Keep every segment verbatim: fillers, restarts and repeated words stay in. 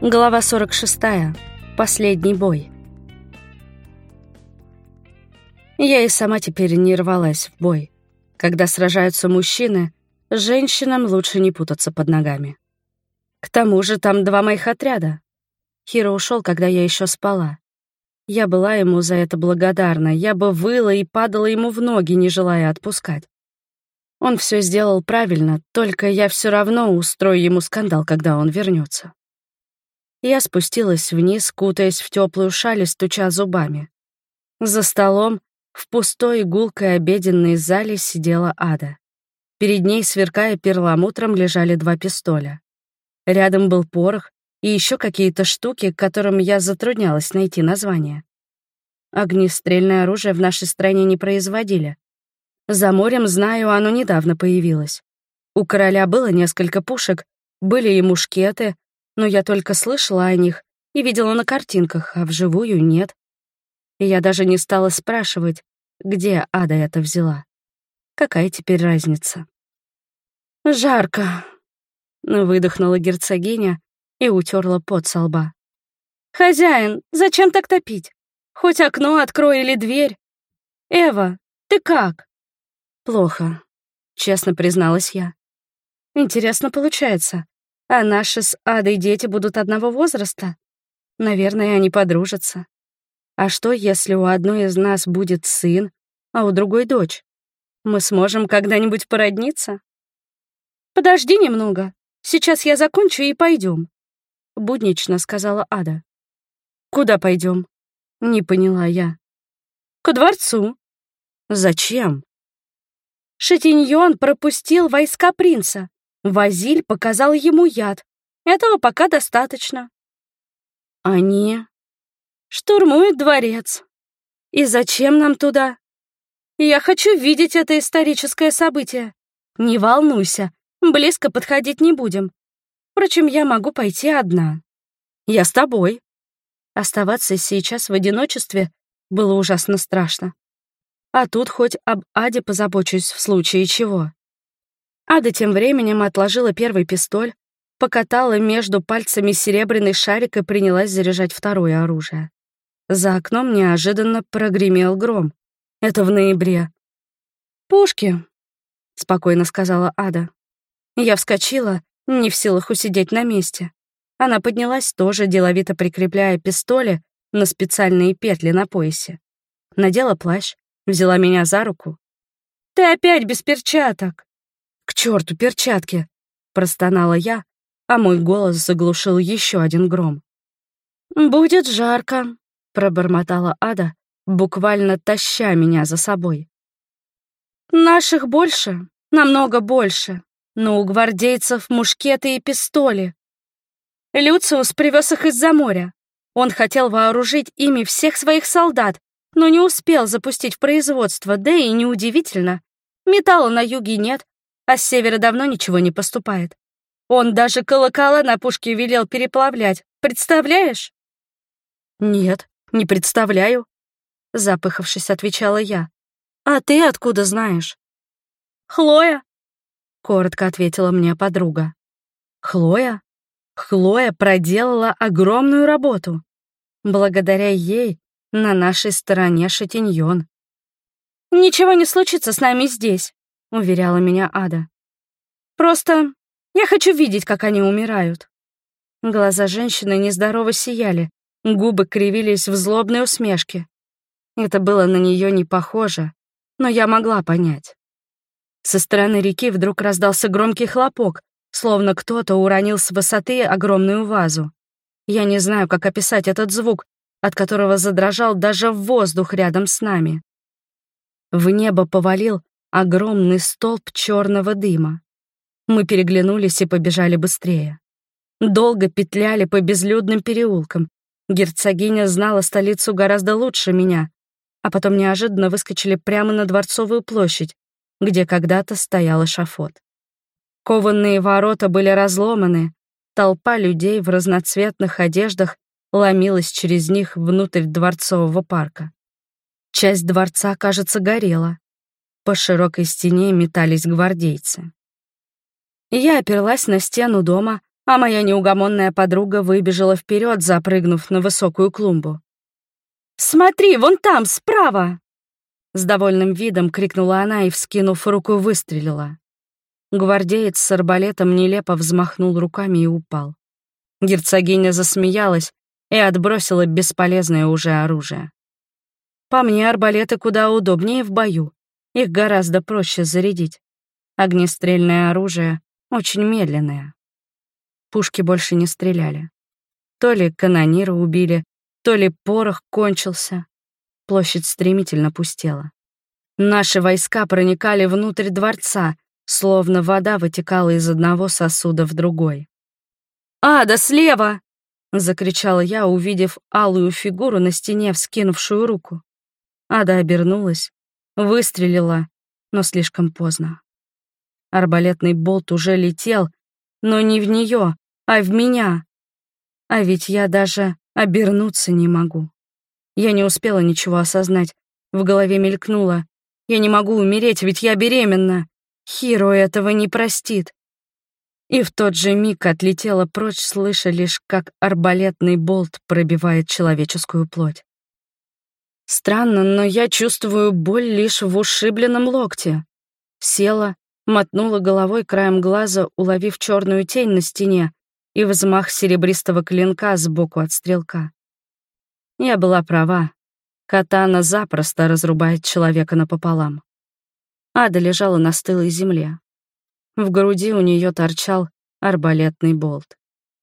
Глава сорок шестая. Последний бой. Я и сама теперь не рвалась в бой. Когда сражаются мужчины, женщинам лучше не путаться под ногами. К тому же там два моих отряда. Хиро ушел, когда я еще спала. Я была ему за это благодарна, я бы выла и падала ему в ноги, не желая отпускать. Он все сделал правильно, только я все равно устрою ему скандал, когда он вернется. Я спустилась вниз, кутаясь в теплую шаль и стуча зубами. За столом, в пустой гулкой обеденной зале, сидела Ада. Перед ней, сверкая перламутром, лежали два пистоля. Рядом был порох и еще какие-то штуки, которым я затруднялась найти название. Огнестрельное оружие в нашей стране не производили. За морем, знаю, оно недавно появилось. У короля было несколько пушек, были и мушкеты, но я только слышала о них и видела на картинках, а вживую нет. И я даже не стала спрашивать, где Ада это взяла. Какая теперь разница? «Жарко», — выдохнула герцогиня и утерла пот со лба. «Хозяин, зачем так топить? Хоть окно открой или дверь. Эва, ты как?» «Плохо», — честно призналась я. «Интересно получается. А наши с Адой дети будут одного возраста? Наверное, они подружатся. А что, если у одной из нас будет сын, а у другой дочь? Мы сможем когда-нибудь породниться?» «Подожди немного. Сейчас я закончу и пойдем», — буднично сказала Ада. «Куда пойдем? Не поняла я. «Ко дворцу». «Зачем?» Шатиньон пропустил войска принца. Вазиль показал ему яд. Этого пока достаточно. Они штурмуют дворец. И зачем нам туда? Я хочу видеть это историческое событие. Не волнуйся, близко подходить не будем. Впрочем, я могу пойти одна. Я с тобой. Оставаться сейчас в одиночестве было ужасно страшно. А тут хоть об Аде позабочусь в случае чего. Ада тем временем отложила первый пистоль, покатала между пальцами серебряный шарик и принялась заряжать второе оружие. За окном неожиданно прогремел гром. Это в ноябре. «Пушки», — спокойно сказала Ада. Я вскочила, не в силах усидеть на месте. Она поднялась тоже, деловито прикрепляя пистоли на специальные петли на поясе. Надела плащ, взяла меня за руку. «Ты опять без перчаток!» «К черту перчатки!» — простонала я, а мой голос заглушил еще один гром. «Будет жарко», — пробормотала Ада, буквально таща меня за собой. «Наших больше, намного больше, но у гвардейцев мушкеты и пистоли. Люциус привез их из-за моря. Он хотел вооружить ими всех своих солдат, но не успел запустить в производство, да и неудивительно. Металла на юге нет, а с севера давно ничего не поступает. Он даже колокола на пушке велел переплавлять. Представляешь?» «Нет, не представляю», — запыхавшись, отвечала я. «А ты откуда знаешь?» «Хлоя», — коротко ответила мне подруга. «Хлоя? Хлоя проделала огромную работу. Благодаря ей на нашей стороне Шатиньон». «Ничего не случится с нами здесь», — уверяла меня Ада. «Просто я хочу видеть, как они умирают». Глаза женщины нездорово сияли, губы кривились в злобной усмешке. Это было на нее не похоже, но я могла понять. Со стороны реки вдруг раздался громкий хлопок, словно кто-то уронил с высоты огромную вазу. Я не знаю, как описать этот звук, от которого задрожал даже воздух рядом с нами. В небо повалил огромный столб черного дыма. Мы переглянулись и побежали быстрее. Долго петляли по безлюдным переулкам. Герцогиня знала столицу гораздо лучше меня, а потом неожиданно выскочили прямо на Дворцовую площадь, где когда-то стоял эшафот. Кованные ворота были разломаны, толпа людей в разноцветных одеждах ломилась через них внутрь Дворцового парка. Часть дворца, кажется, горела. По широкой стене метались гвардейцы. Я оперлась на стену дома, а моя неугомонная подруга выбежала вперед, запрыгнув на высокую клумбу. «Смотри, вон там, справа!» С довольным видом крикнула она и, вскинув руку, выстрелила. Гвардеец с арбалетом нелепо взмахнул руками и упал. Герцогиня засмеялась и отбросила бесполезное уже оружие. По мне, арбалеты куда удобнее в бою. Их гораздо проще зарядить. Огнестрельное оружие очень медленное. Пушки больше не стреляли. То ли канонира убили, то ли порох кончился. Площадь стремительно пустела. Наши войска проникали внутрь дворца, словно вода вытекала из одного сосуда в другой. «Ада, слева!» — закричала я, увидев алую фигуру на стене, вскинувшую руку. Ада обернулась, выстрелила, но слишком поздно. Арбалетный болт уже летел, но не в нее, а в меня. А ведь я даже обернуться не могу. Я не успела ничего осознать. В голове мелькнуло. Я не могу умереть, ведь я беременна. Хиро этого не простит. И в тот же миг отлетела прочь, слыша лишь, как арбалетный болт пробивает человеческую плоть. Странно, но я чувствую боль лишь в ушибленном локте. Села, мотнула головой краем глаза, уловив черную тень на стене и взмах серебристого клинка сбоку от стрелка. Я была права. Катана запросто разрубает человека напополам. Ада лежала на стылой земле. В груди у нее торчал арбалетный болт.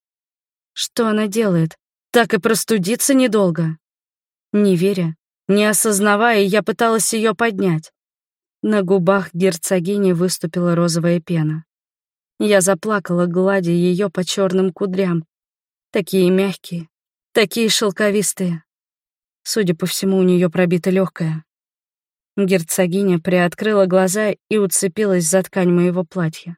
Что она делает? Так и простудиться недолго. Не веря, не осознавая, я пыталась ее поднять. На губах герцогини выступила розовая пена. Я заплакала, гладя ее по черным кудрям. Такие мягкие, такие шелковистые. Судя по всему, у нее пробито легкое. Герцогиня приоткрыла глаза и уцепилась за ткань моего платья.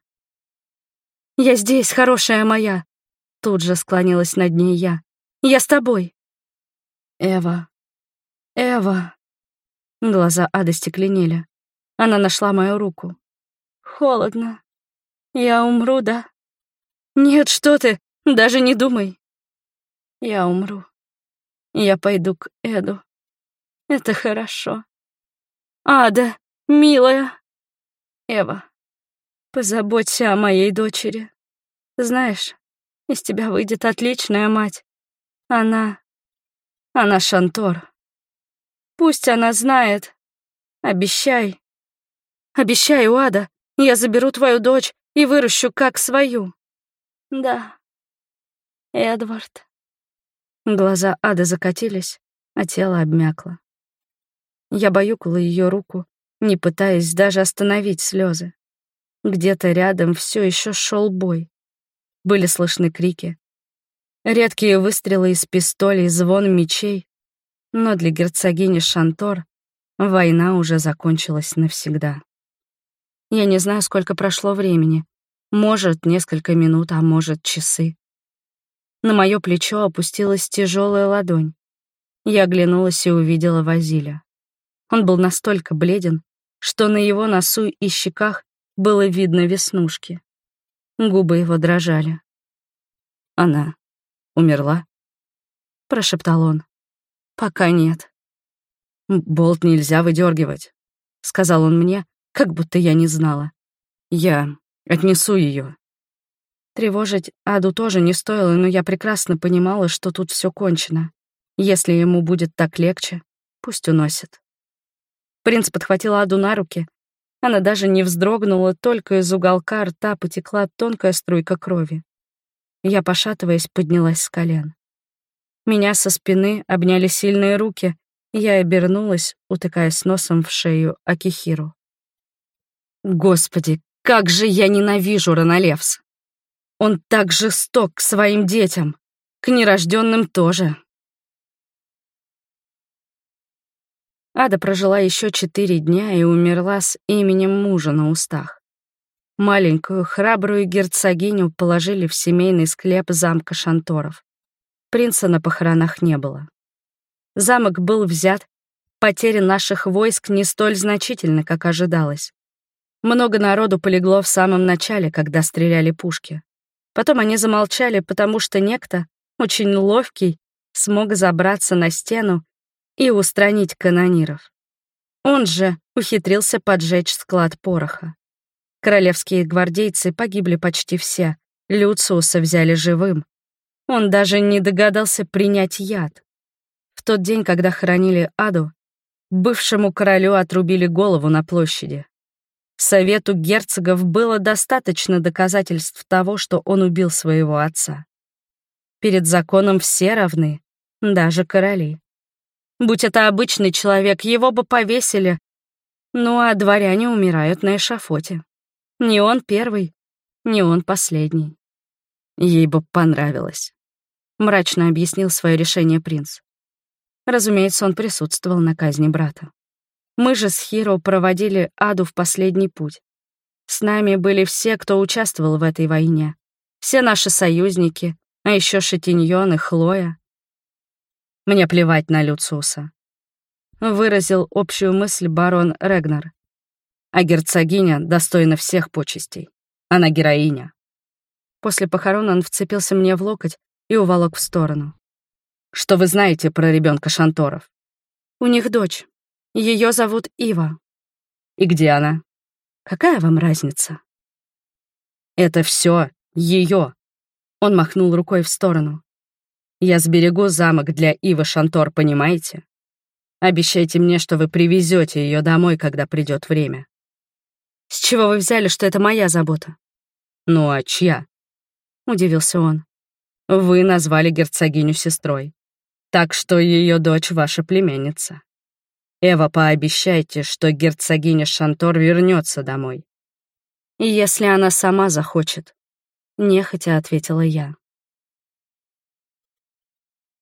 «Я здесь, хорошая моя!» Тут же склонилась над ней я. «Я с тобой!» «Эва! Эва!» Глаза Ады стекленели. Она нашла мою руку. «Холодно. Я умру, да?» «Нет, что ты! Даже не думай!» «Я умру. Я пойду к Эду. Это хорошо. Ада, милая. Эва, позаботься о моей дочери. Знаешь, из тебя выйдет отличная мать. Она... Она Шантор. Пусть она знает. Обещай. Обещай, Ада, я заберу твою дочь и выращу как свою. Да, Эдвард». Глаза Ады закатились, а тело обмякло. Я баюкала ее руку, не пытаясь даже остановить слезы. Где-то рядом все еще шел бой. Были слышны крики. Редкие выстрелы из пистолей, звон мечей. Но для герцогини Шантор война уже закончилась навсегда. Я не знаю, сколько прошло времени. Может, несколько минут, а может, часы. На мое плечо опустилась тяжелая ладонь. Я оглянулась и увидела Вазиля. Он был настолько бледен, что на его носу и щеках было видно веснушки. Губы его дрожали. «Она умерла?» — прошептал он. «Пока нет». «Болт нельзя выдергивать», — сказал он мне, как будто я не знала. «Я отнесу ее». Тревожить Аду тоже не стоило, но я прекрасно понимала, что тут все кончено. Если ему будет так легче, пусть уносит. Принц подхватил Аду на руки. Она даже не вздрогнула, только из уголка рта потекла тонкая струйка крови. Я, пошатываясь, поднялась с колен. Меня со спины обняли сильные руки, и я обернулась, утыкаясь носом в шею Акихиру. Господи, как же я ненавижу Ронолевс! Он так жесток к своим детям, к нерожденным тоже. Ада прожила еще четыре дня и умерла с именем мужа на устах. Маленькую, храбрую герцогиню положили в семейный склеп замка Шанторов. Принца на похоронах не было. Замок был взят, потери наших войск не столь значительны, как ожидалось. Много народу полегло в самом начале, когда стреляли пушки. Потом они замолчали, потому что некто, очень ловкий, смог забраться на стену и устранить канониров. Он же ухитрился поджечь склад пороха. Королевские гвардейцы погибли почти все, Люциуса взяли живым. Он даже не догадался принять яд. В тот день, когда хоронили Аду, бывшему королю отрубили голову на площади. Совету герцогов было достаточно доказательств того, что он убил своего отца. Перед законом все равны, даже короли. Будь это обычный человек, его бы повесили. Ну а дворяне умирают на эшафоте. Не он первый, не он последний. Ей бы понравилось. Мрачно объяснил свое решение принц. Разумеется, он присутствовал на казни брата. Мы же с Хиро проводили Аду в последний путь. С нами были все, кто участвовал в этой войне. Все наши союзники, а еще Шатиньон и Хлоя. Мне плевать на Люциуса. Выразил общую мысль барон Регнар. А герцогиня достойна всех почестей. Она героиня. После похорон он вцепился мне в локоть и уволок в сторону. Что вы знаете про ребенка Шанторов? У них дочь. Ее зовут Ива. И где она? Какая вам разница? Это все ее. Он махнул рукой в сторону. Я сберегу замок для Ивы Шантор, понимаете? Обещайте мне, что вы привезете ее домой, когда придет время. С чего вы взяли, что это моя забота? Ну а чья? Удивился он. Вы назвали герцогиню сестрой. Так что ее дочь ваша племянница. Эва, пообещайте, что герцогиня Шантор вернется домой. Если она сама захочет, нехотя ответила я.